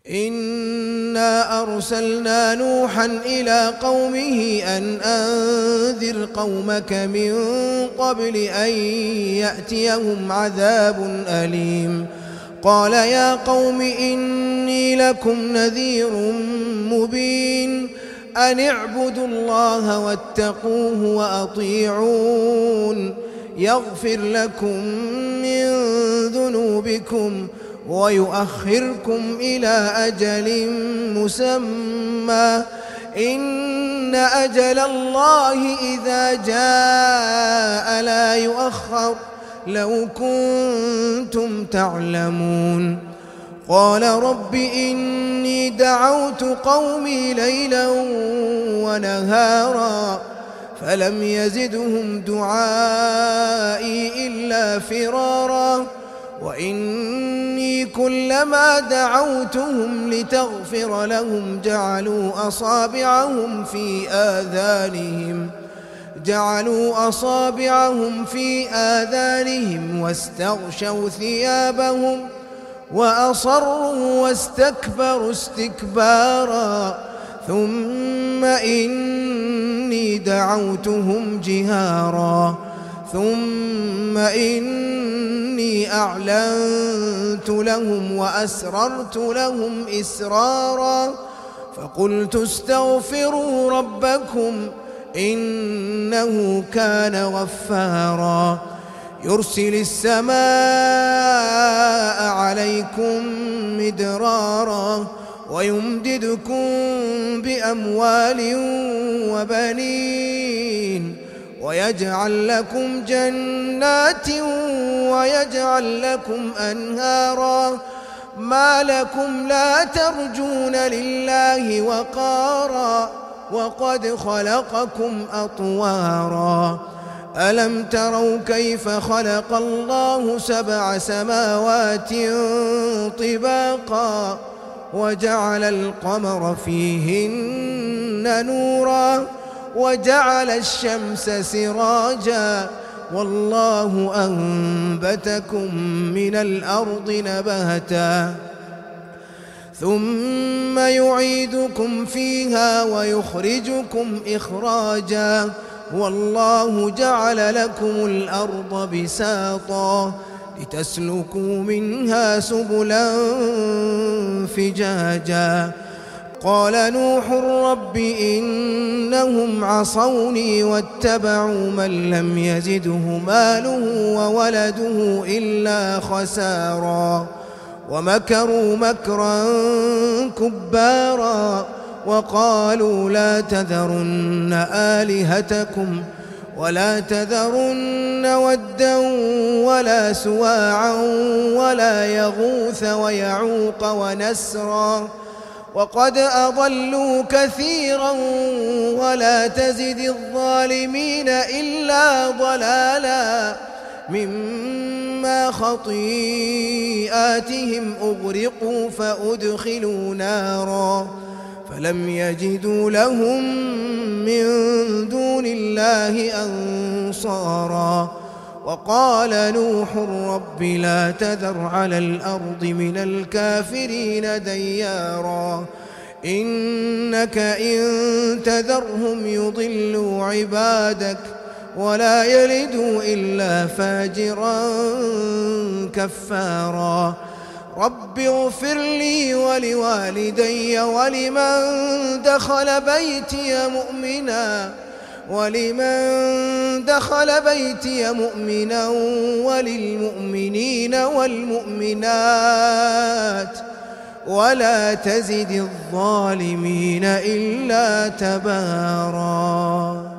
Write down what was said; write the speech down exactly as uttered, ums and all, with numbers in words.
إنا أرسلنا نوحا إلى قومه أن أنذر قومك من قبل أن يأتيهم عذاب أليم قال يا قوم إني لكم نذير مبين أن اعبدوا الله واتقوه وأطيعون يغفر لكم من ذنوبكم ويؤخركم إلى أجل مسمى إن أجل الله إذا جاء لا يؤخر لو كنتم تعلمون قال رب إني دعوت قومي ليلا ونهارا فلم يزدهم دعائي إلا فرارا وإني كلما دعوتهم لتغفر لهم جعلوا أصابعهم في آذانهم جعلوا أصابعهم في آذانهم واستغشوا ثيابهم وأصروا واستكبروا استكبارا ثم إني دعوتهم جهارا ثم إني أعلنت لهم وأسررت لهم إسرارا فقلت استغفروا ربكم إنه كان غفارا يرسل السماء عليكم مدرارا ويمددكم بأموال وبنين ويجعل لكم جنات ويجعل لكم أنهارا ما لكم لا ترجون لله وقارا وقد خلقكم أطوارا ألم تروا كيف خلق الله سبع سماوات طباقا وجعل القمر فيهن نورا وجعل الشمس سراجا والله أنبتكم من الأرض نباتا ثم يعيدكم فيها ويخرجكم إخراجا والله جعل لكم الأرض بساطا لتسلكوا منها سبلا فجاجا قال نوح رب إنهم عصوني واتبعوا من لم يزده ماله وولده إلا خسارا ومكروا مكرا كبارا وقالوا لا تذرن آلهتكم ولا تذرن ودا ولا سواعا ولا يغوث ويعوق ونسرا وقد أضلوا كثيرا ولا تزد الظالمين إلا ضلالا مما خطيئاتهم أغرقوا فأدخلوا نارا فلم يجدوا لهم من دون الله أنصارا وقال نوح رب لا تذر على الأرض من الكافرين ديارا إنك إن تذرهم يضلوا عبادك ولا يلدوا إلا فاجرا كفارا رب اغفر لي ولوالدي ولمن دخل بيتي مؤمنا ولمن دخل بيتي مؤمنا وللمؤمنين والمؤمنات ولا تزد الظالمين إلا تبارا.